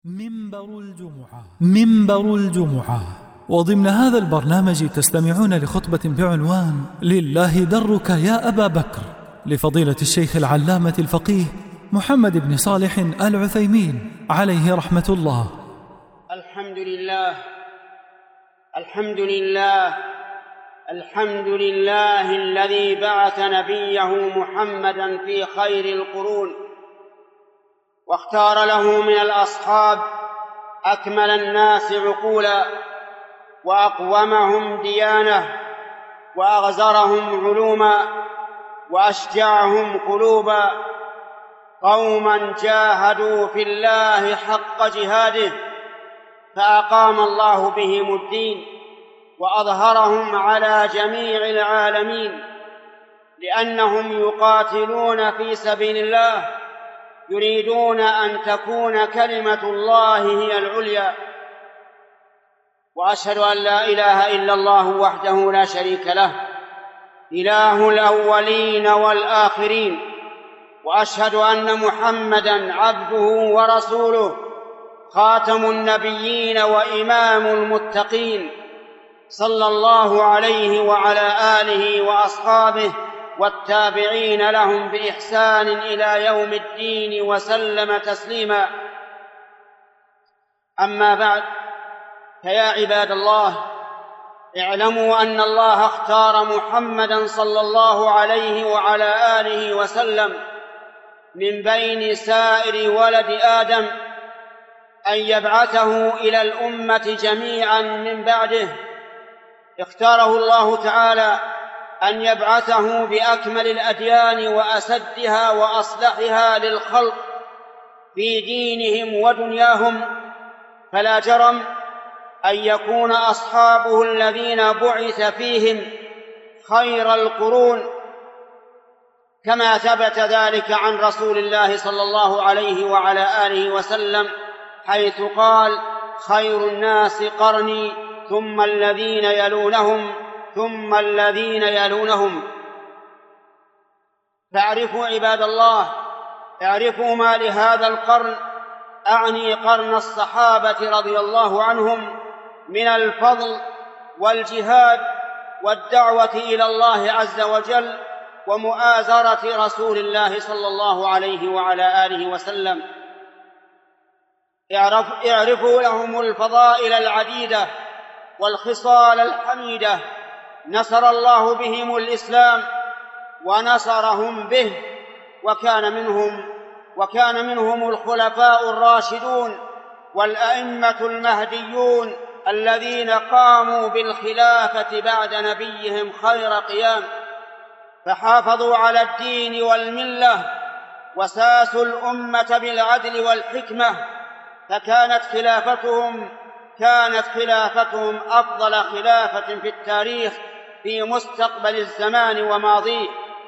منبر الجمعة. وضمن هذا البرنامج تستمعون لخطبة بعنوان لله درك يا أبا بكر لفضيلة الشيخ العلامة الفقيه محمد بن صالح العثيمين عليه رحمة الله. الحمد لله الذي بعث نبيه محمدًا في خير القرون، واختار له من الأصحاب أكمل الناس عقولا، وأقومهم ديانة، وأغزرهم علوما، وأشجعهم قلوبا، قوماً جاهدوا في الله حق جهاده فأقام الله بهم الدين وأظهرهم على جميع العالمين، لأنهم يقاتلون في سبيل الله يريدون أن تكون كلمة الله هي العليا. وأشهد أن لا إله إلا الله وحده لا شريك له، إله الأولين والآخرين، وأشهد أن محمدًا عبده ورسوله، خاتم النبيين وإمام المتقين، صلى الله عليه وعلى آله وأصحابه والتابعين لهم بإحسان إلى يوم الدين وسلم تسليما. أما بعد، فيا عباد الله، اعلموا أن الله اختار محمدًا صلى الله عليه وعلى آله وسلم من بين سائر ولد آدم أن يبعثه إلى الأمة جميعًا من بعده. اختاره الله تعالى أن يبعثه بأكمل الأديان وأسدها وأصلحها للخلق في دينهم ودنياهم، فلا جرم أن يكون أصحابه الذين بعث فيهم خير القرون، كما ثبت ذلك عن رسول الله صلى الله عليه وعلى آله وسلم، حيث قال: خير الناس قرني ثم الذين يلونهم ثم الذين يلونهم. فاعرفوا عباد الله، اعرفوا ما لهذا القرن، أعني قرن الصحابة رضي الله عنهم، من الفضل والجهاد والدعوة إلى الله عز وجل ومؤازرة رسول الله صلى الله عليه وعلى آله وسلم. اعرفوا لهم الفضائل العديدة والخصال الحميدة، نصر الله بهم الإسلام ونصرهم به، وكان منهم الخلفاء الراشدون والأئمة المهديون الذين قاموا بالخلافة بعد نبيهم خير قيام، فحافظوا على الدين والملة وساسوا الأمة بالعدل والحكمة، فكانت خلافتهم أفضل خلافة في التاريخ في مستقبل الزمان وماضيه.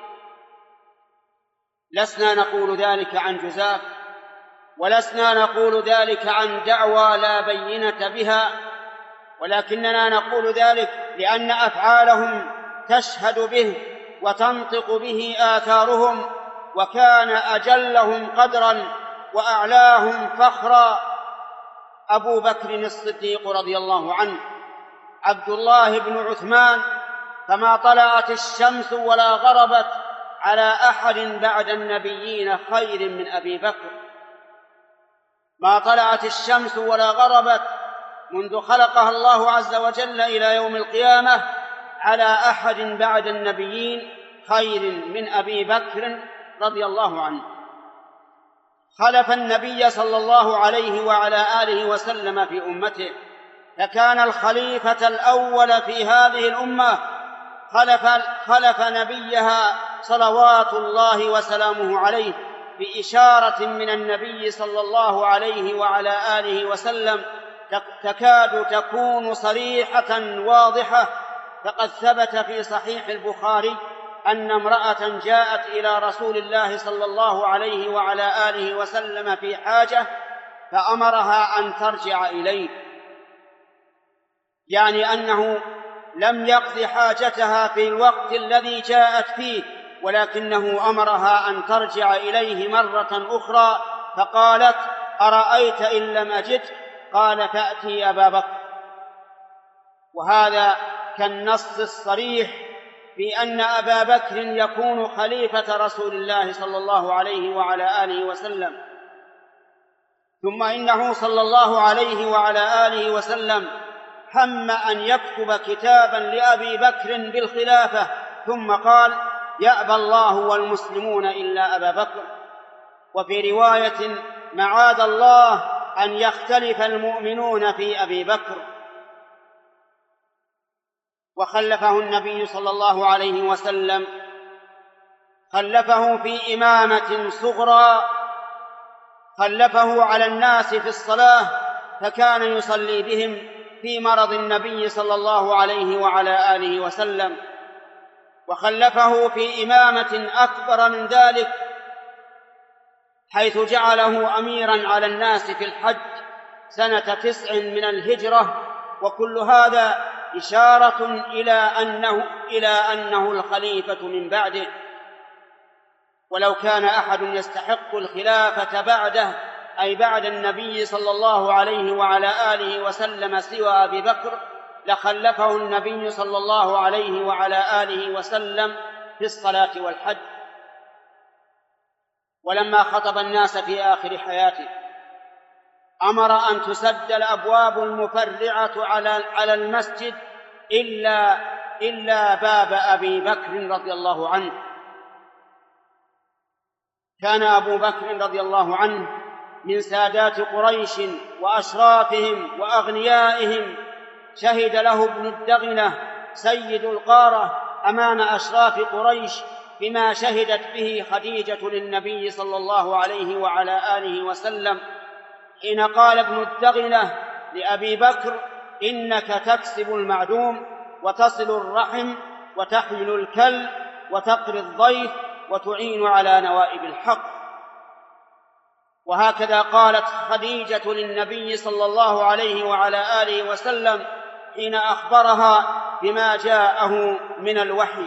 لسنا نقول ذلك عن جزاف، ولسنا نقول ذلك عن دعوى لا بينة بها، ولكننا نقول ذلك لأن أفعالهم تشهد به وتنطق به آثارهم. وكان أجلهم قدرا وأعلاهم فخرا أبو بكر الصديق رضي الله عنه، عبد الله بن عثمان، فما طلعت الشمس ولا غربت على أحد بعد النبيين خير من أبي بكر. ما طلعت الشمس ولا غربت منذ خلقها الله عز وجل إلى يوم القيامة على أحد بعد النبيين خير من أبي بكر رضي الله عنه. خلف النبي صلى الله عليه وعلى آله وسلم في أمته، فكان الخليفة الأول في هذه الأمة، خلف نبيها صلوات الله وسلامه عليه بإشارة من النبي صلى الله عليه وعلى آله وسلم تكاد تكون صريحة واضحة. فقد ثبت في صحيح البخاري أن امرأة جاءت إلى رسول الله صلى الله عليه وعلى آله وسلم في حاجة، فأمرها أن ترجع إليه، يعني أنه لم يقض حاجتها في الوقت الذي جاءت فيه، ولكنه أمرها أن ترجع إليه مرة أخرى، فقالت: أرأيت إن لم أجدك؟ قال فأتي أبا بكر. وهذا كالنص الصريح في أن أبا بكر يكون خليفة رسول الله صلى الله عليه وعلى آله وسلم. ثم إنه صلى الله عليه وعلى آله وسلم هم أن يكتب كتابا لأبي بكر بالخلافة، ثم قال: يأبى الله والمسلمون إلا أبا بكر. وفي رواية: معاذ الله أن يختلف المؤمنون في أبي بكر. وخلفه النبي صلى الله عليه وسلم، خلفه في إمامة صغرى، خلفه على الناس في الصلاة، فكان يصلي بهم في مرض النبي صلى الله عليه وعلى آله وسلم. وخلفه في إمامة أكبر من ذلك، حيث جعله أميراً على الناس في الحج سنة 9 من الهجرة. وكل هذا إشارة إلى أنه الخليفة من بعده. ولو كان أحد يستحق الخلافة بعده، أي بعد النبي صلى الله عليه وعلى آله وسلم، سوى أبي بكر، لخلفه النبي صلى الله عليه وعلى آله وسلم في الصلاة والحج. ولما خطب الناس في آخر حياته أمر أن تسد الأبواب المفرعة على المسجد إلا باب أبي بكر رضي الله عنه. كان أبو بكر رضي الله عنه من سادات قريش وأشرافهم وأغنيائهم، شهد له ابن الدغنة سيد القارة أمام أشراف قريش بما شهدت به خديجة للنبي صلى الله عليه وعلى آله وسلم، حين قال ابن الدغنة لأبي بكر: إنك تكسب المعدوم وتصل الرحم وتحمل الكل وتقري الضيف وتعين على نوائب الحق. وهكذا قالت خديجة للنبي صلى الله عليه وعلى آله وسلم حين أخبرها بما جاءه من الوحي.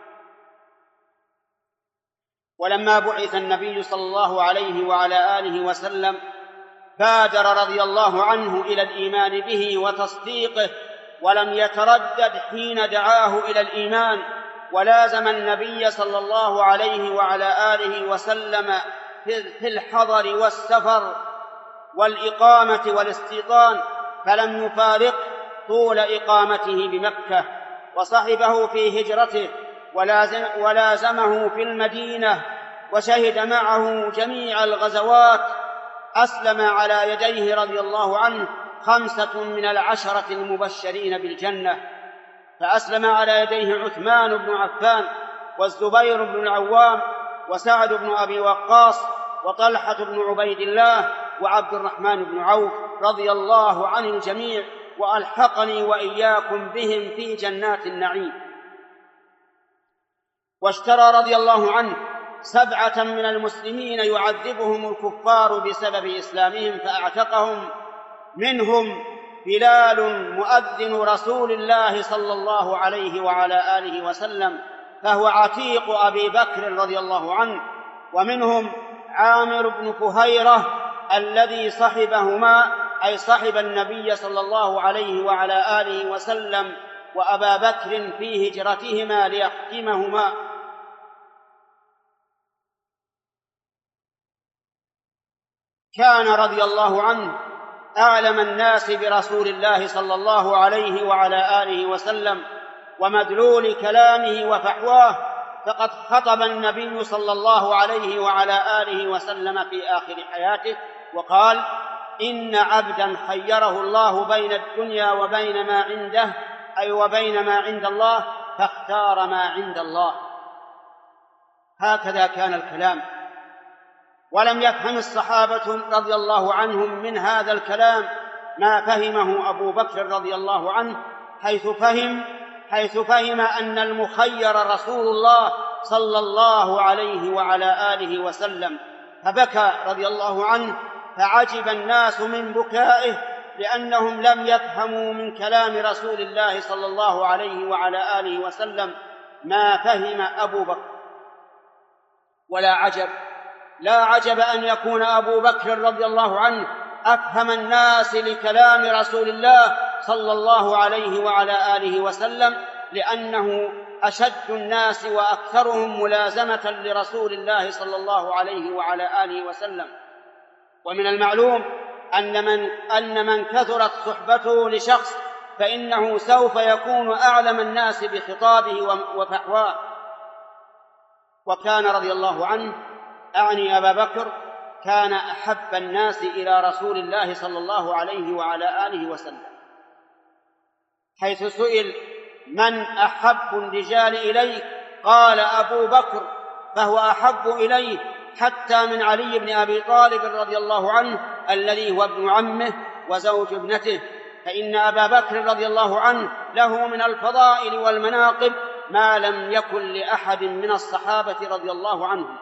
ولما بعث النبي صلى الله عليه وعلى آله وسلم بادر رضي الله عنه إلى الإيمان به وتصديقه، ولم يتردد حين دعاه إلى الإيمان، ولازم النبي صلى الله عليه وعلى آله وسلم في الحضر والسفر والإقامة والاستيطان، فلم يفارق طول إقامته بمكة، وصحبه في هجرته ولازمه في المدينة، وشهد معه جميع الغزوات. أسلم على يديه رضي الله عنه 5 من 10 المبشرين بالجنة، فأسلم على يديه عثمان بن عفان والزبير بن العوام وسعد بن أبي وقاص وطلحة بن عبيد الله وعبد الرحمن بن عوف رضي الله عن الجميع، وألحقني وإياكم بهم في جنات النعيم. واشترى رضي الله عنه 7 من المسلمين يعذبهم الكفار بسبب إسلامهم فأعتقهم، منهم بلال مؤذن رسول الله صلى الله عليه وعلى آله وسلم، فهو عتيق أبي بكر رضي الله عنه. ومنهم عامر بن فهيرة الذي صحبهما، أي صحب النبي صلى الله عليه وعلى آله وسلم وأبا بكر في هجرتهما ليختمهما. كان رضي الله عنه أعلم الناس برسول الله صلى الله عليه وعلى آله وسلم ومدلول كلامه وفحواه، فقد خطب النبي صلى الله عليه وعلى آله وسلم في آخر حياته وقال: إن عبدا خيره الله بين الدنيا وبين ما عنده، أي وبين ما عند الله، فاختار ما عند الله. هكذا كان الكلام. ولم يفهم الصحابة رضي الله عنهم من هذا الكلام ما فهمه أبو بكر رضي الله عنه، حيث فهم أن المخير رسول الله صلى الله عليه وعلى آله وسلم، فبكى رضي الله عنه، فعجب الناس من بكائه، لأنهم لم يفهموا من كلام رسول الله صلى الله عليه وعلى آله وسلم ما فهم أبو بكر. ولا عجب لا عجب أن يكون أبو بكر رضي الله عنه أفهم الناس لكلام رسول الله صلى الله عليه وعلى آله وسلم، لأنه أشد الناس وأكثرهم ملازمة لرسول الله صلى الله عليه وعلى آله وسلم. ومن المعلوم أن من كثرت صحبته لشخص فإنه سوف يكون أعلم الناس بخطابه وفحواه. وكان رضي الله عنه، أعني أبا بكر، كان أحب الناس إلى رسول الله صلى الله عليه وعلى آله وسلم، حيث سئل من أحب الرجال إليك قال أبو بكر، فهو أحب إليه حتى من علي بن أبي طالب رضي الله عنه الذي هو ابن عمه وزوج ابنته، فإن أبا بكر رضي الله عنه له من الفضائل والمناقب ما لم يكن لأحد من الصحابة رضي الله عنهم.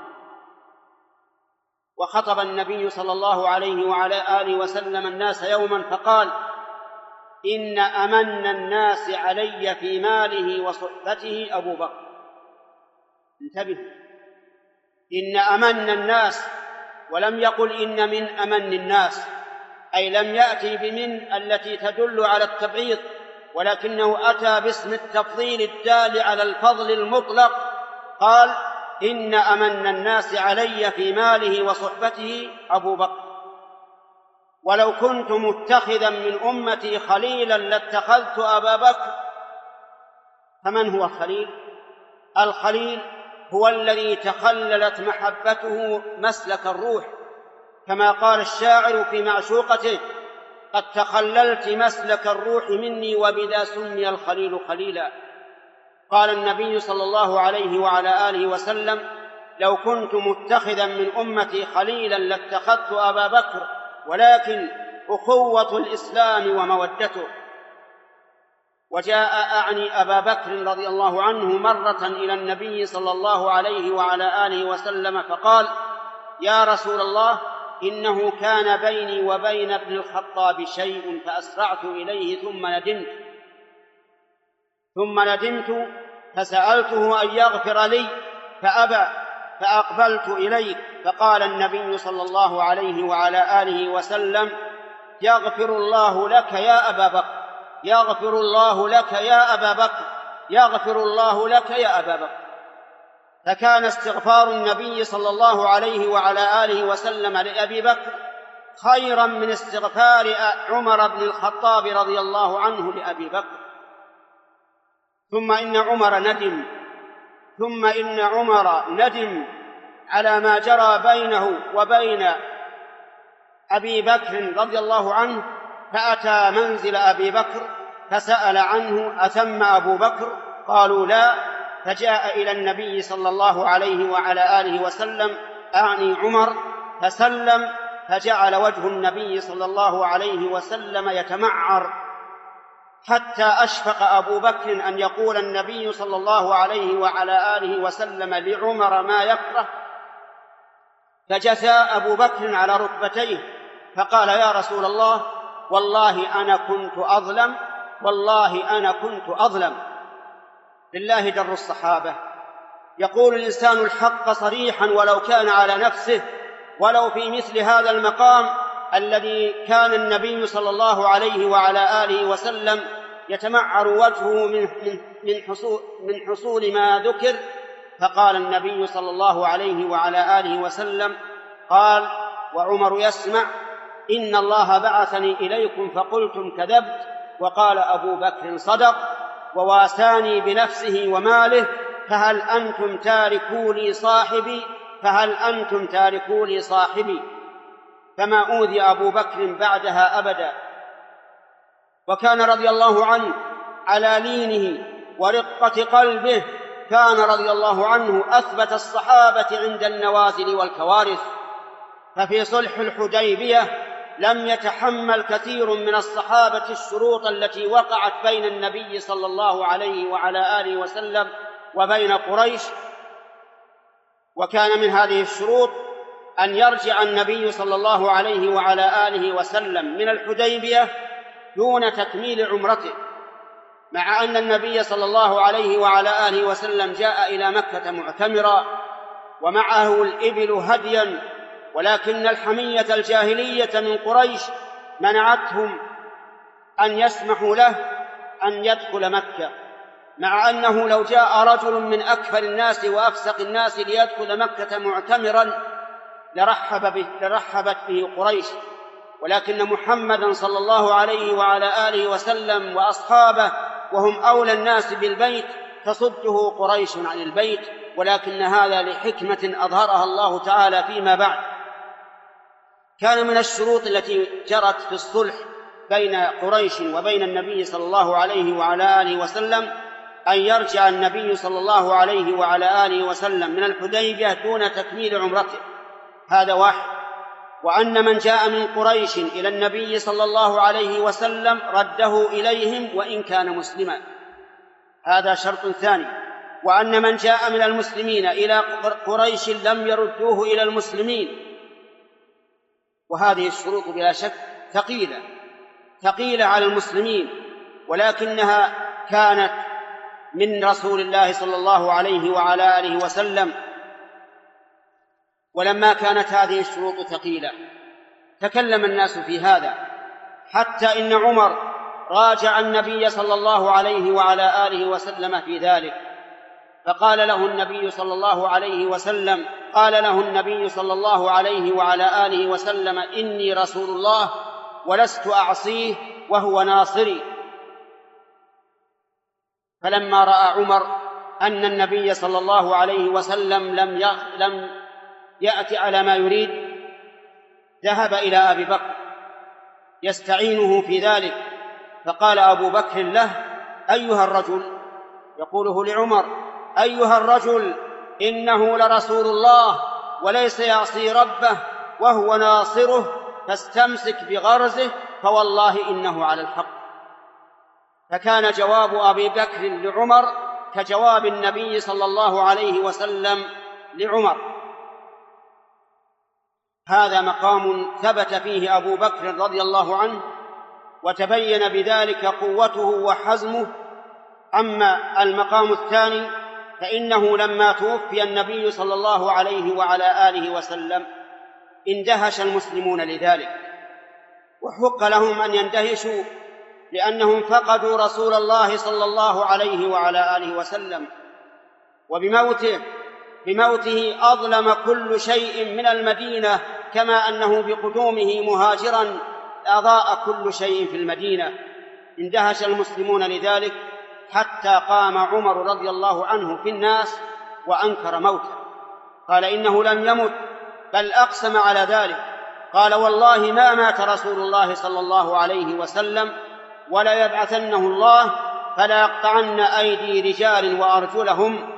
وخطب النبي صلى الله عليه وعلى آله وسلم الناس يوما فقال: إن أمن الناس علي في ماله وصحبته أبو بكر. انتبهوا، إن أمن الناس، ولم يقل إن من أمن الناس، أي لم يأتي بمن التي تدل على التبعيض، ولكنه أتى باسم التفضيل الدال على الفضل المطلق. قال: إن أمن الناس علي في ماله وصحبته أبو بكر، ولو كنت متخذا من أمتي خليلا لاتخذت أبا بكر. فمن هو الخليل؟ الخليل هو الذي تخللت محبته مسلك الروح، كما قال الشاعر في معشوقته: قد تخللت مسلك الروح مني وبذا سمي الخليل خليلا. قال النبي صلى الله عليه وعلى آله وسلم: لو كنت متخذا من أمتي خليلا لاتخذت أبا بكر، ولكن أخوة الإسلام ومودته. وجاء أعني أبا بكر رضي الله عنه مرة إلى النبي صلى الله عليه وعلى آله وسلم فقال: يا رسول الله، إنه كان بيني وبين ابن الخطاب شيء فأسرعت إليه ثم ندمت فسألته أن يغفر لي فأبى، فأقبلت إليه فقال النبي صلى الله عليه وعلى آله وسلم: يغفر الله لك يا أبا بكر، يغفر الله لك يا أبا بكر، يغفر الله لك يا أبا بكر. فكان استغفار النبي صلى الله عليه وعلى آله وسلم لأبي بكر خيرا من استغفار عمر بن الخطاب رضي الله عنه لأبي بكر. ثم إن عمر ندم على ما جرى بينه وبين أبي بكر رضي الله عنه، فأتى منزل أبي بكر فسأل عنه: أثم أبو بكر؟ قالوا: لا. فجاء إلى النبي صلى الله عليه وعلى آله وسلم، أعني عمر، فسلم، فجعل وجه النبي صلى الله عليه وسلم يتمعر، حتى أشفق أبو بكر أن يقول النبي صلى الله عليه وعلى آله وسلم لعمر ما يكره، فجثى أبو بكر على ركبتيه فقال: يا رسول الله، والله أنا كنت أظلم. لله در الصحابة. يقول الإنسان الحق صريحا ولو كان على نفسه، ولو في مثل هذا المقام الذي كان النبي صلى الله عليه وعلى آله وسلم يتمعر وجهه من حصول ما ذكر. فقال النبي صلى الله عليه وعلى آله وسلم، قال وعمر يسمع: إن الله بعثني إليكم فقلتم كذبت. وقال أبو بكر: صدق، وواساني بنفسه وماله، فهل أنتم تاركوا لي صاحبي. فما أوذي أبو بكر بعدها أبدا. وكان رضي الله عنه على لينه ورقة قلبه، كان رضي الله عنه أثبت الصحابة عند النوازل والكوارث. ففي صلح الحديبية لم يتحمل كثير من الصحابة الشروط التي وقعت بين النبي صلى الله عليه وعلى آله وسلم وبين قريش، وكان من هذه الشروط أن يرجع النبي صلى الله عليه وعلى آله وسلم من الحديبية دون تكميل عمرته، مع أن النبي صلى الله عليه وعلى آله وسلم جاء إلى مكة معتمرا، ومعه الإبل هديا، ولكن الحمية الجاهلية من قريش منعتهم أن يسمحوا له أن يدخل مكة، مع أنه لو جاء رجل من أكفر الناس وأفسق الناس ليدخل مكة معتمرا لرحبت به قريش، ولكن محمدا صلى الله عليه وعلى آله وسلم وأصحابه وهم أولى الناس بالبيت تصده قريش عن البيت، ولكن هذا لحكمة أظهرها الله تعالى فيما بعد. كان من الشروط التي جرت في الصلح بين قريش وبين النبي صلى الله عليه وعلى آله وسلم أن يرجع النبي صلى الله عليه وعلى آله وسلم من الحديبية دون تكميل عمرته، هذا واحد، وأن من جاء من قريش إلى النبي صلى الله عليه وسلم رده إليهم وإن كان مسلما، هذا شرط ثاني، وأن من جاء من المسلمين إلى قريش لم يردوه إلى المسلمين. وهذه الشروط بلا شك ثقيلة على المسلمين، ولكنها كانت من رسول الله صلى الله عليه وعلى آله وسلم. ولما كانت هذه الشروط ثقيلة تكلم الناس في هذا، حتى إن عمر راجع النبي صلى الله عليه وعلى آله وسلم في ذلك، فقال له النبي صلى الله عليه وعلى آله وسلم إني رسول الله ولست أعصيه وهو ناصري. فلما رأى عمر أن النبي صلى الله عليه وسلم لم يأتي على ما يريد ذهب إلى أبي بكر يستعينه في ذلك، فقال أبو بكر له أيها الرجل، يقوله لعمر أيها الرجل إنه لرسول الله وليس يعصي ربه وهو ناصره، فاستمسك بغرزه فوالله إنه على الحق. فكان جواب أبي بكر لعمر كجواب النبي صلى الله عليه وسلم لعمر. هذا مقام ثبت فيه أبو بكر رضي الله عنه وتبين بذلك قوته وحزمه. أما المقام الثاني فإنه لما توفي النبي صلى الله عليه وعلى آله وسلم اندهش المسلمون لذلك، وحق لهم أن يندهشوا لأنهم فقدوا رسول الله صلى الله عليه وعلى آله وسلم، وبموته أظلم كل شيء من المدينة، كما أنه بقدومه مهاجرا أضاء كل شيء في المدينة. اندهش المسلمون لذلك حتى قام عمر رضي الله عنه في الناس وأنكر موته، قال إنه لم يمت، بل أقسم على ذلك، قال والله ما مات رسول الله صلى الله عليه وسلم ولا يبعثنه الله فلا يقطعن أيدي رجال وأرجلهم.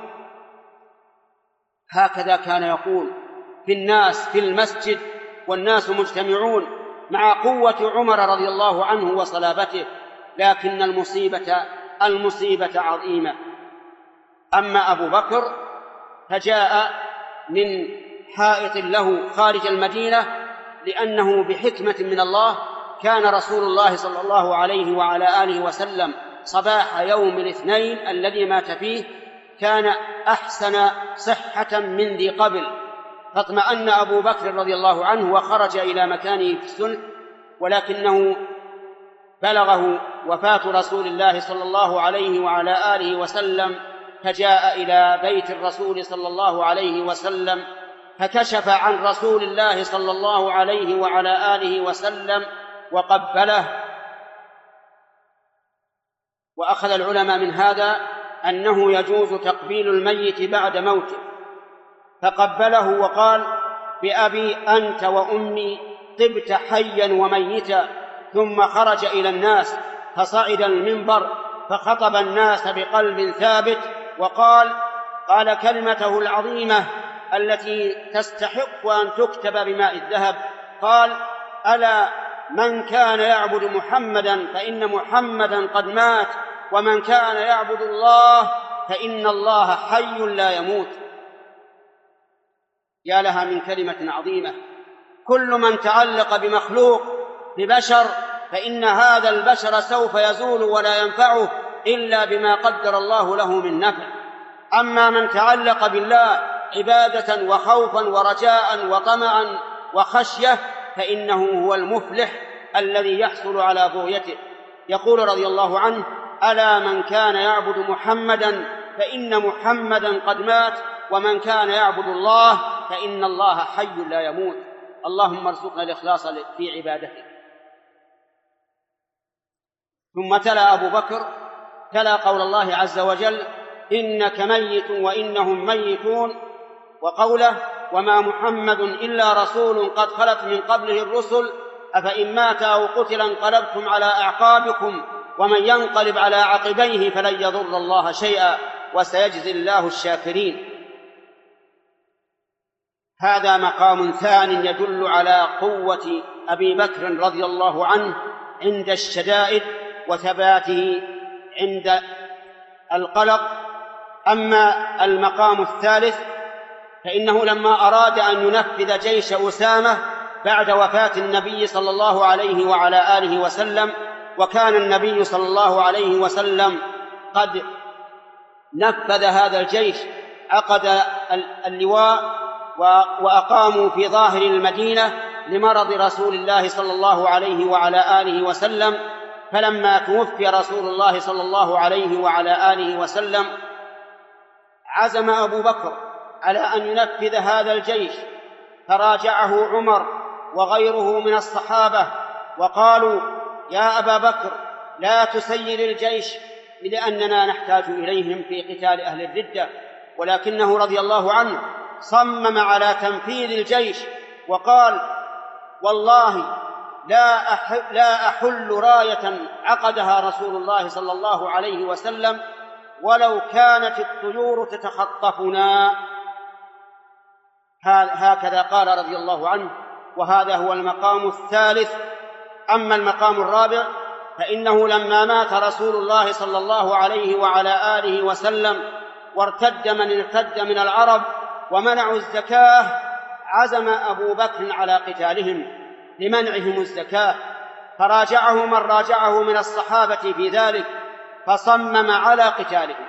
هكذا كان يقول في الناس في المسجد والناس مجتمعون مع قوة عمر رضي الله عنه وصلابته، لكن المصيبة عظيمة. أما أبو بكر فجاء من حائط له خارج المدينة، لأنه بحكمة من الله كان رسول الله صلى الله عليه وعلى آله وسلم صباح يوم الاثنين الذي مات فيه كان أحسن صحة من ذي قبل، فاطمأن أبو بكر رضي الله عنه وخرج إلى مكانه في السلح، ولكنه بلغه وفاة رسول الله صلى الله عليه وعلى آله وسلم، فجاء إلى بيت الرسول صلى الله عليه وسلم فكشف عن رسول الله صلى الله عليه وعلى آله وسلم وقبله. وأخذ العلماء من هذا أنه يجوز تقبيل الميت بعد موته، فقبله وقال بأبي أنت وأمي طبت حيا وميتا، ثم خرج إلى الناس فصعد المنبر فخطب الناس بقلب ثابت قال كلمته العظيمة التي تستحق أن تكتب بماء الذهب، قال ألا من كان يعبد محمدا فإن محمدا قد مات، ومن كان يعبد الله فإن الله حي لا يموت. يا لها من كلمة عظيمة. كل من تعلق بمخلوق ببشر فإن هذا البشر سوف يزول ولا ينفعه إلا بما قدر الله له من نفع. أما من تعلق بالله عبادة وخوفا ورجاء وطمعا وخشية فإنه هو المفلح الذي يحصل على بغيته. يقول رضي الله عنه: ألا من كان يعبد محمدا فإن محمدا قد مات، ومن كان يعبد الله فإن الله حي لا يموت. اللهم ارزقنا الإخلاص في عبادتك. ثم تلا أبو بكر تلا قول الله عز وجل: إنك ميت وإنهم ميتون، وقوله: وما محمد إلا رسول قد خلت من قبله الرسل أفإن مات أو قتل انقلبتم على أعقابكم ومن ينقلب على عقبيه فلن يضر الله شيئا وسيجزي الله الشاكرين. هذا مقام ثان يدل على قوة أبي بكر رضي الله عنه عند الشدائد وثباته عند القلق. أما المقام الثالث فإنه لما أراد أن ينفذ جيش أسامة بعد وفاة النبي صلى الله عليه وعلى آله وسلم، وكان النبي صلى الله عليه وسلم قد نفذ هذا الجيش، عقد اللواء وأقاموا في ظاهر المدينة لمرض رسول الله صلى الله عليه وعلى آله وسلم. فلما توفي رسول الله صلى الله عليه وعلى آله وسلم عزم أبو بكر على أن ينفذ هذا الجيش، فراجعه عمر وغيره من الصحابة وقالوا: يا أبا بكر لا تسير الجيش لأننا نحتاج إليهم في قتال أهل الردة. ولكنه رضي الله عنه صمم على تنفيذ الجيش وقال: والله لا أحل راية عقدها رسول الله صلى الله عليه وسلم ولو كانت الطيور تتخطفنا. هكذا قال رضي الله عنه، وهذا هو المقام الثالث. أما المقام الرابع فإنه لما مات رسول الله صلى الله عليه وعلى آله وسلم وارتد من ارتد من العرب ومنعوا الزكاة، عزم أبو بكر على قتالهم لمنعهم الزكاة، فراجعه من راجعه من الصحابة في ذلك، فصمم على قتالهم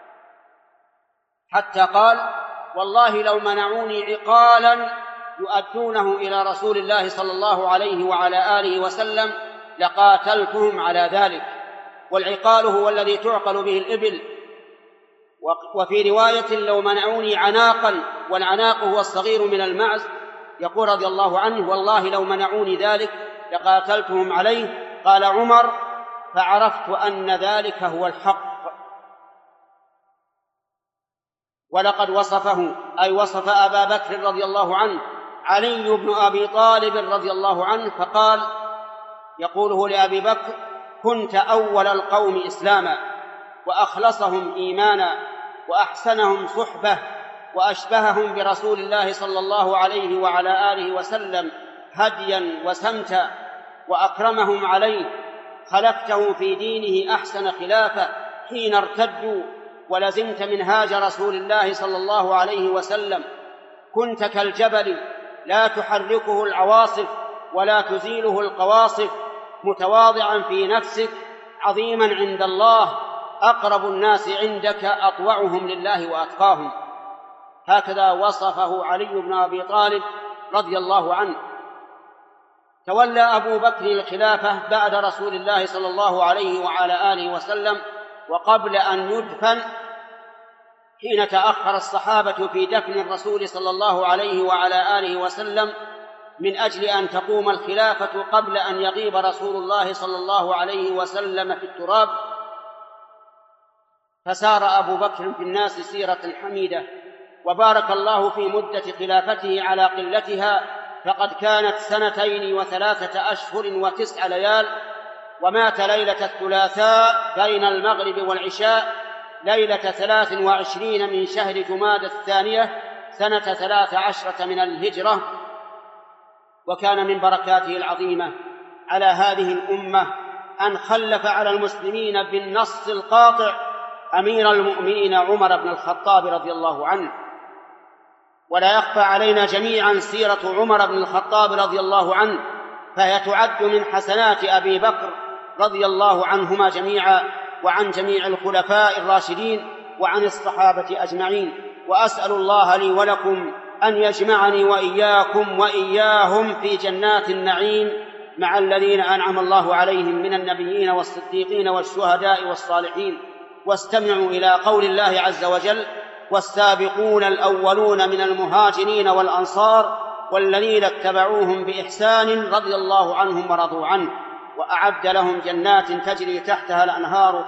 حتى قال: والله لو منعوني عقالا يؤدونه إلى رسول الله صلى الله عليه وعلى آله وسلم لقاتلتهم على ذلك. والعقال هو الذي تعقل به الإبل. وفي رواية: لو منعوني عناقا، والعناق هو الصغير من المعز. يقول رضي الله عنه: والله لو منعوني ذلك لقاتلتهم عليه. قال عمر: فعرفت أن ذلك هو الحق. ولقد وصفه، أي وصف أبا بكر رضي الله عنه، علي بن أبي طالب رضي الله عنه، فقال يقوله لأبي بكر: كنت أول القوم إسلاما وأخلصهم إيمانا وأحسنهم صحبة وأشبههم برسول الله صلى الله عليه وعلى آله وسلم هديا وسمتا وأكرمهم عليه. خلفته في دينه أحسن خلافة حين ارتدوا ولزمت منهاج رسول الله صلى الله عليه وسلم. كنت كالجبل لا تحركه العواصف ولا تزيله القواصف، متواضعا في نفسك عظيما عند الله، أقرب الناس عندك أطوعهم لله وأتقاهم. هكذا وصفه علي بن أبي طالب رضي الله عنه. تولى أبو بكر الخلافة بعد رسول الله صلى الله عليه وعلى آله وسلم وقبل أن يدفن، حين تأخر الصحابة في دفن الرسول صلى الله عليه وعلى آله وسلم من أجل أن تقوم الخلافة قبل أن يغيب رسول الله صلى الله عليه وسلم في التراب. فسار أبو بكر في الناس سيرة حميدة، وبارك الله في مدة خلافته على قلتها، فقد كانت 2 و3 أشهر و9 ليال، ومات ليلة الثلاثاء بين المغرب والعشاء ليلة 23 من شهر جمادى الثانية سنة 13 من الهجرة. وكان من بركاته العظيمة على هذه الأمة أن خلف على المسلمين بالنص القاطع أمير المؤمنين عمر بن الخطاب رضي الله عنه. ولا يخفى علينا جميعا سيرة عمر بن الخطاب رضي الله عنه، فهي تعد من حسنات أبي بكر رضي الله عنهما جميعا، وعن جميع الخلفاء الراشدين، وعن الصحابة أجمعين. وأسأل الله لي ولكم أن يجمعني وإياكم وإياهم في جنات النعيم مع الذين أنعم الله عليهم من النبيين والصديقين والشهداء والصالحين. واستمعوا إلى قول الله عز وجل: والسابقون الأولون من المهاجرين والأنصار والذين اتبعوهم بإحسان رضي الله عنهم ورضوا عنه وأعد لهم جنات تجري تحتها الأنهار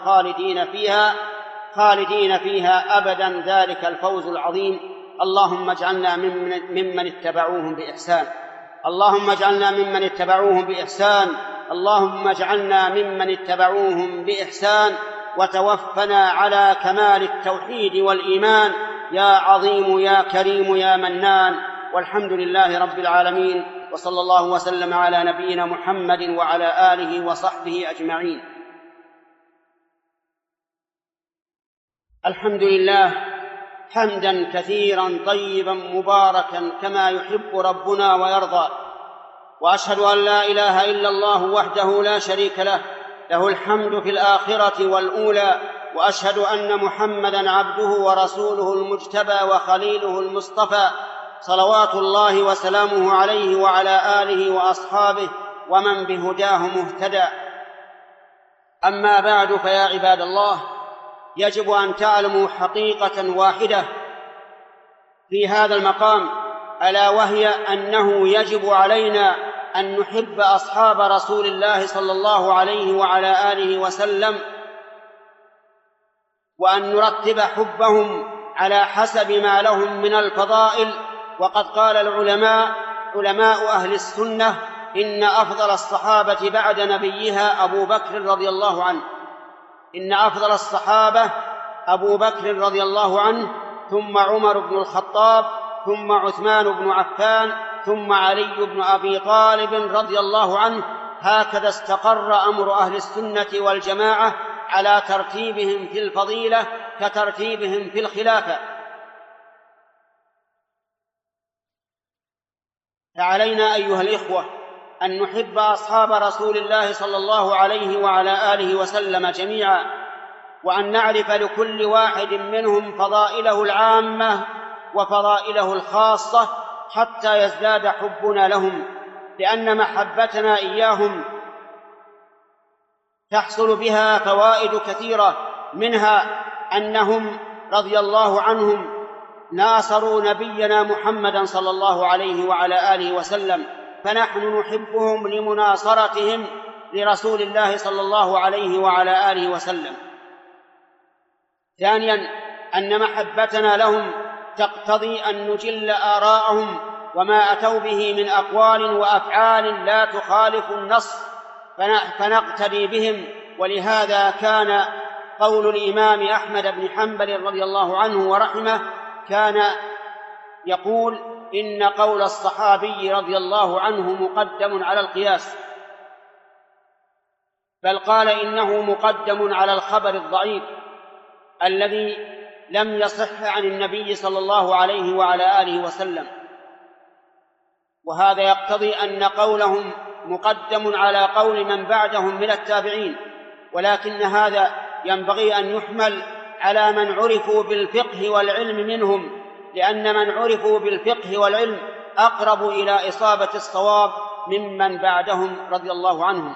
خالدين فيها أبدا، ذلك الفوز العظيم. اللهم اجعلنا ممن اتبعوهم بإحسان، اللهم اجعلنا ممن اتبعوهم بإحسان، اللهم اجعلنا ممن اتبعوهم بإحسان، وتوفنا على كمال التوحيد والإيمان يا عظيم يا كريم يا منان. والحمد لله رب العالمين، وصلى الله وسلم على نبينا محمد وعلى آله وصحبه أجمعين. الحمد لله حمدا كثيرا طيبا مباركا كما يحب ربنا ويرضى، وأشهد أن لا إله إلا الله وحده لا شريك له، له الحمد في الآخرة والأولى، وأشهد أن محمدا عبده ورسوله المجتبى وخليله المصطفى، صلوات الله وسلامه عليه وعلى آله وأصحابه ومن بهداه مهتدى. أما بعد، فيا عباد الله، يجب أن تعلموا حقيقة واحدة في هذا المقام، ألا وهي أنه يجب علينا أن نحب أصحاب رسول الله صلى الله عليه وعلى آله وسلم، وأن نرتب حبهم على حسب ما لهم من الفضائل. وقد قال علماء أهل السنة: إن أفضل الصحابة بعد نبيها أبو بكر رضي الله عنه، إن أفضل الصحابة أبو بكر رضي الله عنه، ثم عمر بن الخطاب، ثم عثمان بن عفان، ثم علي بن أبي طالب رضي الله عنه. هكذا استقر أمر أهل السنة والجماعة على ترتيبهم في الفضيلة كترتيبهم في الخلافة. فعلينا أيها الإخوة أن نحب أصحاب رسول الله صلى الله عليه وعلى آله وسلم جميعا، وأن نعرف لكل واحد منهم فضائله العامة وفضائله الخاصة حتى يزداد حبنا لهم، لأن محبتنا إياهم تحصل بها فوائد كثيرة، منها أنهم رضي الله عنهم ناصروا نبينا محمدا صلى الله عليه وعلى آله وسلم، فنحن نحبهم لمناصرتهم لرسول الله صلى الله عليه وعلى آله وسلم. ثانيا، أن محبتنا لهم تقتضي أن نجل آراءهم وما أتوا به من أقوال وأفعال لا تخالف النص فنقتدي بهم. ولهذا كان قول الإمام أحمد بن حنبل رضي الله عنه ورحمه كان يقول: إن قول الصحابي رضي الله عنه مقدم على القياس، بل قال إنه مقدم على الخبر الضعيف الذي لم يصح عن النبي صلى الله عليه وعلى آله وسلم. وهذا يقتضي أن قولهم مقدم على قول من بعدهم من التابعين، ولكن هذا ينبغي أن يحمل على من عرفوا بالفقه والعلم منهم، لأن من عرفوا بالفقه والعلم أقرب إلى إصابة الصواب ممن بعدهم رضي الله عنهم.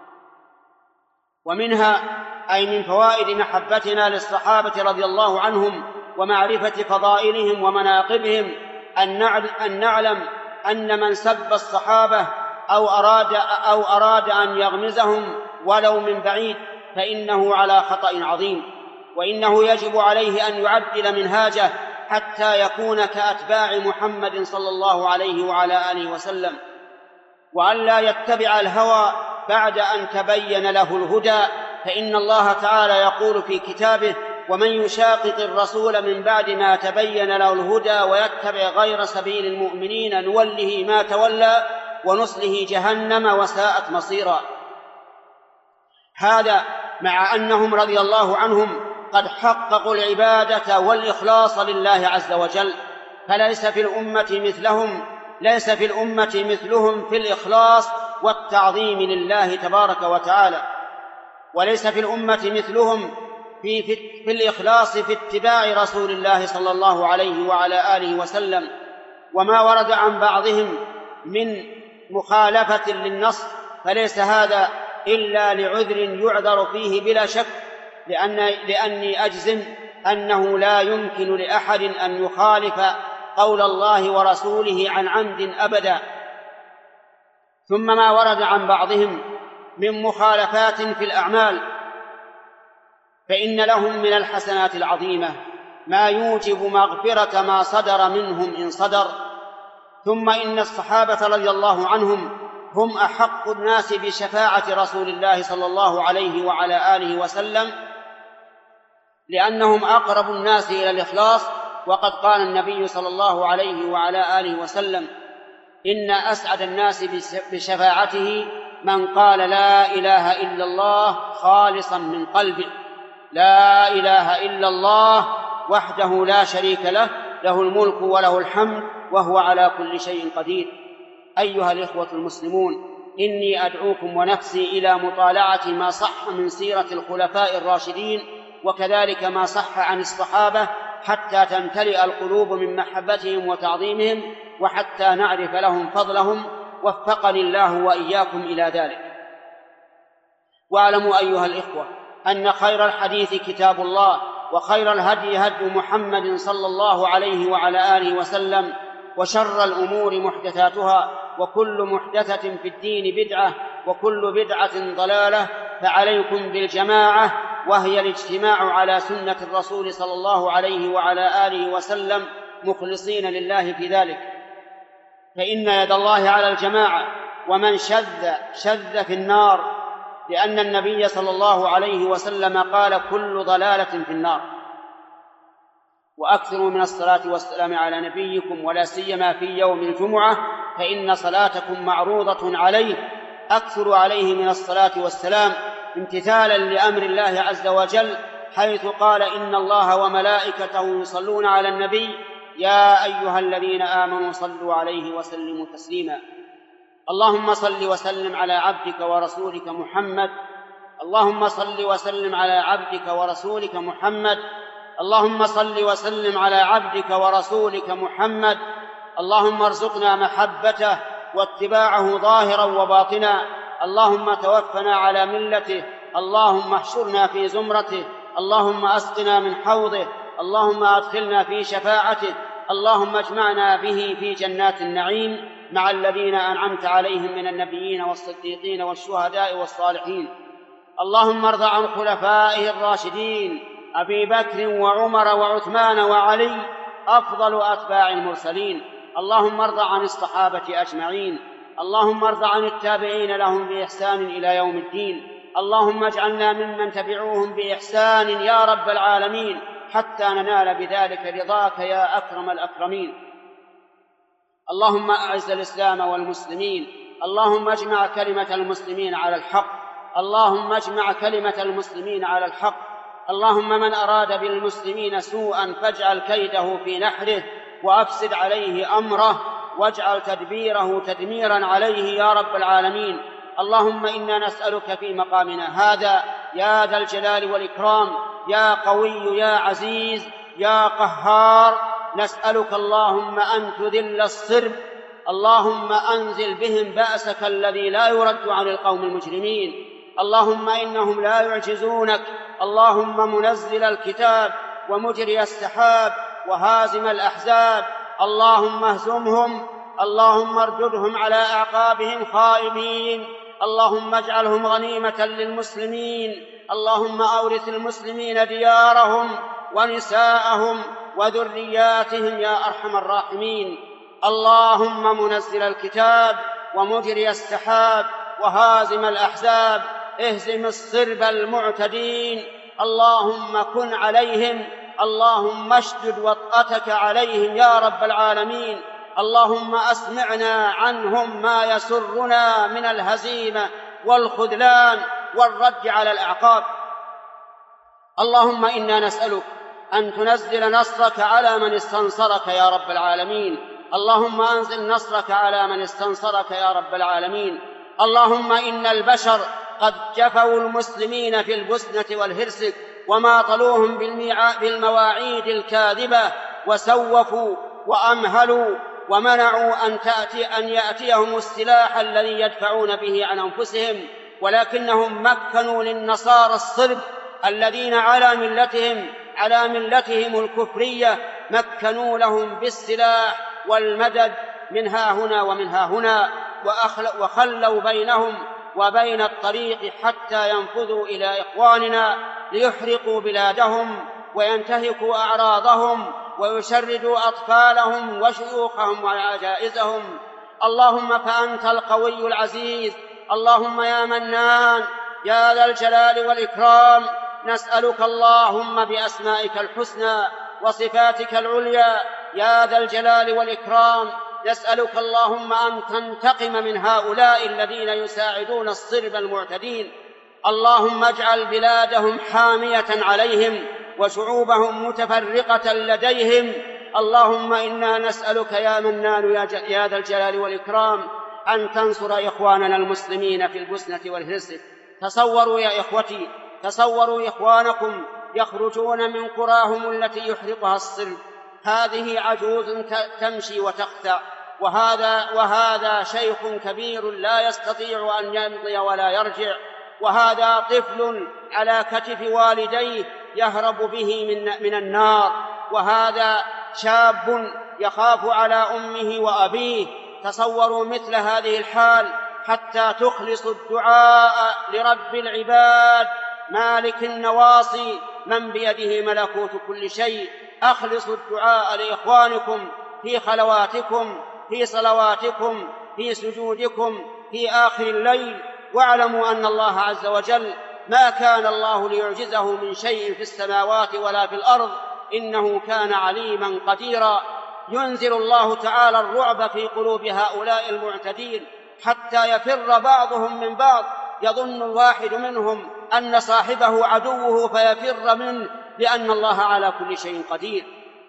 ومنها أي من فوائد محبتنا للصحابة رضي الله عنهم ومعرفة فضائلهم ومناقبهم أن نعلم أن من سب الصحابة أو أراد أن يغمزهم ولو من بعيد فإنه على خطأ عظيم، وإنه يجب عليه أن يعدل منهاجه حتى يكون كأتباع محمد صلى الله عليه وعلى آله وسلم، وأن لا يتبع الهوى بعد أن تبين له الهدى. فإن الله تعالى يقول في كتابه: ومن يشاقق الرسول من بعد ما تبين له الهدى ويتبع غير سبيل المؤمنين نوله ما تولى ونصله جهنم وساءت مصيرا. هذا مع أنهم رضي الله عنهم قد حققوا العبادة والإخلاص لله عز وجل، فليس في الأمة مثلهم في الإخلاص والتعظيم لله تبارك وتعالى، وليس في الأمة مثلهم في الإخلاص في اتباع رسول الله صلى الله عليه وعلى آله وسلم، وما ورد عن بعضهم من مخالفة للنص فليس هذا إلا لعذر يعذر فيه بلا شك، لأني أجزم أنه لا يمكن لأحد أن يخالف قول الله ورسوله عن عمد أبدا. ثم ما ورد عن بعضهم من مخالفات في الأعمال فإن لهم من الحسنات العظيمة ما يوجب مغفرة ما صدر منهم إن صدر. ثم إن الصحابة رضي الله عنهم هم أحق الناس بشفاعة رسول الله صلى الله عليه وعلى آله وسلم، لأنهم أقرب الناس إلى الإخلاص. وقد قال النبي صلى الله عليه وعلى آله وسلم: إن أسعد الناس بشفاعته من قال لا إله إلا الله خالصا من قلبه. لا إله إلا الله وحده لا شريك له، له الملك وله الحمد وهو على كل شيء قدير. أيها الإخوة المسلمون، إني أدعوكم ونفسي إلى مطالعة ما صح من سيرة الخلفاء الراشدين، وكذلك ما صح عن الصحابة، حتى تمتلئ القلوب من محبتهم وتعظيمهم، وحتى نعرف لهم فضلهم. وفقني الله وإياكم إلى ذلك. واعلموا أيها الإخوة أن خير الحديث كتاب الله، وخير الهدي هدي محمد صلى الله عليه وعلى آله وسلم، وشر الأمور محدثاتها، وكل محدثة في الدين بدعة، وكل بدعة ضلالة. فعليكم بالجماعة، وهي الاجتماع على سنة الرسول صلى الله عليه وعلى آله وسلم مخلصين لله في ذلك، فإن يد الله على الجماعة، ومن شذ في النار، لأن النبي صلى الله عليه وسلم قال: كل ضلالة في النار. وأكثروا من الصلاة والسلام على نبيكم، ولا سيما في يوم الجمعة، فإن صلاتكم معروضة عليه. أكثروا عليه من الصلاة والسلام امتثالا لأمر الله عز وجل، حيث قال: إن الله وملائكته يصلون على النبي يا أيها الذين آمنوا صلوا عليه وسلموا تسليما. اللهم صل وسلم على عبدك ورسولك محمد. اللهم صل وسلم على عبدك ورسولك محمد. اللهم صل وسلم على عبدك ورسولك محمد. اللهم ارزقنا محبته واتباعه ظاهرا وباطنا. اللهم توفنا على ملته. اللهم احشرنا في زمرته. اللهم اسقنا من حوضه. اللهم ادخلنا في شفاعته. اللهم اجمعنا به في جنات النعيم مع الذين أنعمت عليهم من النبيين والصديقين والشهداء والصالحين. اللهم ارض عن خلفائه الراشدين أبي بكر وعمر وعثمان وعلي أفضل أتباع المرسلين. اللهم ارض عن الصحابة أجمعين. اللهم ارض عن التابعين لهم بإحسان إلى يوم الدين. اللهم اجعلنا ممن تبعوهم بإحسان يا رب العالمين، حتى ننال بذلك رضاك يا أكرم الأكرمين. اللهم أعز الإسلام والمسلمين. اللهم اجمع كلمة المسلمين على الحق. اللهم اجمع كلمة المسلمين على الحق. اللهم من أراد بالمسلمين سوءا فاجعل كيده في نحره، وأفسد عليه أمره، واجعل تدبيره تدميرا عليه يا رب العالمين. اللهم إنا نسألك في مقامنا هذا يا ذا الجلال والإكرام، يا قوي يا عزيز يا قهار، نسألك اللهم أن تذل الصرب. اللهم أنزل بهم بأسك الذي لا يرد عن القوم المجرمين. اللهم إنهم لا يعجزونك. اللهم منزل الكتاب ومجري السحاب وهازم الأحزاب، اللهم اهزمهم. اللهم ارددهم على أعقابهم خائبين. اللهم اجعلهم غنيمة للمسلمين. اللهم أورث المسلمين ديارهم ونساءهم وذرياتهم يا أرحم الراحمين. اللهم منزل الكتاب ومجري السحاب وهازم الأحزاب، اهزم الصرب المعتدين. اللهم كن عليهم. اللهم اشدد وطأتك عليهم يا رب العالمين. اللهم أسمعنا عنهم ما يسرنا من الهزيمة والخذلان والرد على الأعقاب. اللهم إنا نسألك أن تنزل نصرك على من استنصرك يا رب العالمين. اللهم أنزل نصرك على من استنصرك يا رب العالمين. اللهم إن البشر قد جفوا المسلمين في البسنة والهرسك وماطلوهم بالمواعيد الكاذبة، وسوفوا وأمهلوا ومنعوا أن يأتيهم السلاح الذي يدفعون به عن أنفسهم، ولكنهم مكنوا للنصارى الصرب الذين على ملتهم الكفرية، مكنوا لهم بالسلاح والمدد من ها هنا ومن ها هنا، وخلوا بينهم وبين الطريق حتى ينفذوا إلى إخواننا ليحرقوا بلادهم وينتهكوا أعراضهم ويشردوا أطفالهم وشيوخهم وعجائزهم. اللهم فأنت القوي العزيز، اللهم يا منان يا ذا الجلال والإكرام، نسألك اللهم بأسمائك الحسنى وصفاتك العليا يا ذا الجلال والإكرام، نسألك اللهم أن تنتقم من هؤلاء الذين يساعدون الصرب المعتدين. اللهم اجعل بلادهم حامية عليهم وشعوبهم متفرقة لديهم. اللهم إنا نسألك يا منان يا ذا الجلال والإكرام أن تنصر إخواننا المسلمين في البسنة والهرسك. تصوروا يا إخوتي، تصوروا إخوانكم يخرجون من قراهم التي يحرقها الصرب، هذه عجوز تمشي وتخثع، وهذا شيخ كبير لا يستطيع أن يمضي ولا يرجع، وهذا طفل على كتف والديه يهرب به من النار، وهذا شاب يخاف على أمه وأبيه. تصوروا مثل هذه الحال حتى تخلصوا الدعاء لرب العباد مالك النواصي من بيده ملكوت كل شيء. أخلصوا الدعاء لإخوانكم في خلواتكم، في صلواتكم، في سجودكم، في آخر الليل، واعلموا أن الله عز وجل ما كان الله ليعجزه من شيء في السماوات ولا في الأرض، إنه كان عليما قديرا. ينزل الله تعالى الرعب في قلوب هؤلاء المعتدين حتى يفر بعضهم من بعض، يظن الواحد منهم أن صاحبه عدوه فيفر منه، لأن الله على كل شيء قدير.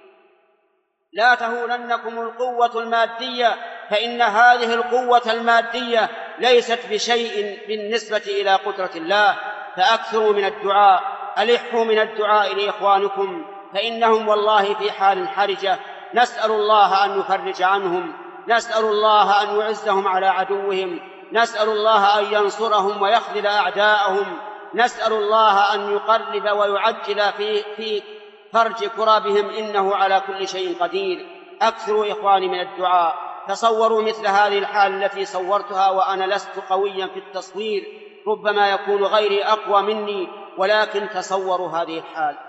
لا تهوننكم القوة المادية، فإن هذه القوة المادية ليست بشيء بالنسبة إلى قدرة الله. فأكثروا من الدعاء، ألحوا من الدعاء لإخوانكم، فإنهم والله في حال حرجة. نسأل الله أن يفرج عنهم، نسأل الله أن يعزهم على عدوهم، نسأل الله أن ينصرهم ويخذل أعداءهم، نسأل الله أن يقرب ويعجل في فرج كرابهم، إنه على كل شيء قدير. أكثروا إخواني من الدعاء. تصوروا مثل هذه الحال التي صورتها وأنا لست قويا في التصوير، ربما يكون غيري أقوى مني، ولكن تصوروا هذه الحال.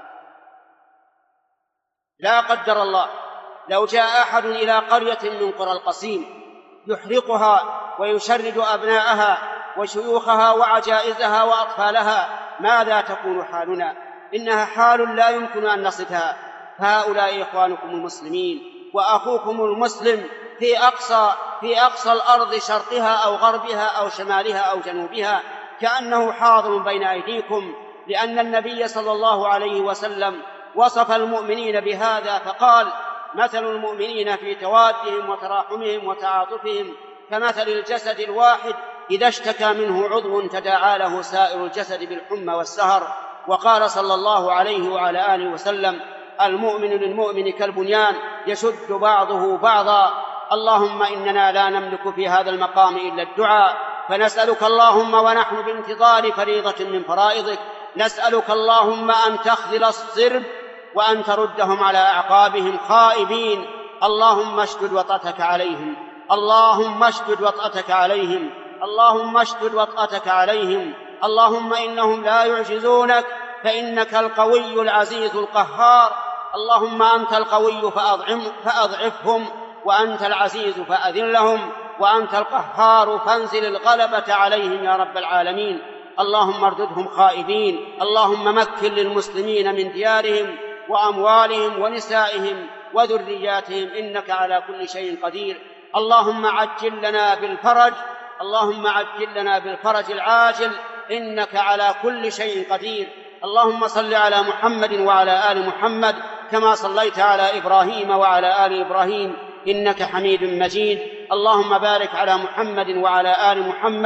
لا قدر الله لو جاء أحد إلى قرية من قرى القصيم يحرقها ويشرد أبناءها وشيوخها وعجائزها وأطفالها، ماذا تكون حالنا؟ إنها حال لا يمكن أن نصفها. هؤلاء إخوانكم المسلمين وأخوكم المسلم في أقصى الأرض، شرقها أو غربها أو شمالها أو جنوبها، كأنه حاضر بين أيديكم، لأن النبي صلى الله عليه وسلم وصف المؤمنين بهذا فقال: مثل المؤمنين في توادهم وتراحمهم وتعاطفهم كمثل الجسد الواحد إذا اشتكى منه عضو تداعى له سائر الجسد بالحمى والسهر. وقال صلى الله عليه وعلى آله وسلم: المؤمن للمؤمن كالبنيان يشد بعضه بعضا. اللهم إننا لا نملك في هذا المقام إلا الدعاء، فنسألك اللهم ونحن بانتظار فريضة من فرائضك، نسألك اللهم أن تخذل الصرب وأن تردهم على أعقابهم خائبين. اللهم اشدد وطأتك عليهم، اللهم اشدد وطأتك عليهم، اللهم اشدد وطأتك عليهم. اللهم إنهم لا يعجزونك، فإنك القوي العزيز القهار. اللهم أنت القوي فأضعفهم، وأنت العزيز فأذلهم، وأنت القهار فانزل الغلبة عليهم يا رب العالمين. اللهم ارددهم خائبين. اللهم مكن للمسلمين من ديارهم وأموالهم ونسائهم وذرياتهم، إنك على كل شيء قدير. اللهم عجل لنا بالفرج، اللهم عجل لنا بالفرج العاجل، إنك على كل شيء قدير. اللهم صل على محمد وعلى آل محمد كما صليت على إبراهيم وعلى آل إبراهيم إنك حميد مجيد. اللهم بارك على محمد وعلى آل محمد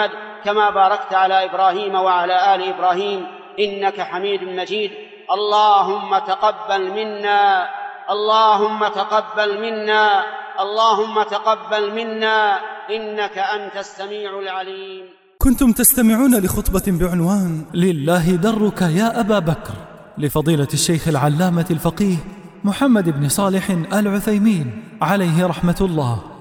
كما باركت على إبراهيم وعلى آل إبراهيم إنك حميد مجيد. اللهم تقبل منا، اللهم تقبل منا، اللهم تقبل منا، إنك أنت السميع العليم. كنتم تستمعون لخطبة بعنوان لله درك يا أبا بكر لفضيلة الشيخ العلامة الفقيه محمد بن صالح العثيمين عليه رحمة الله.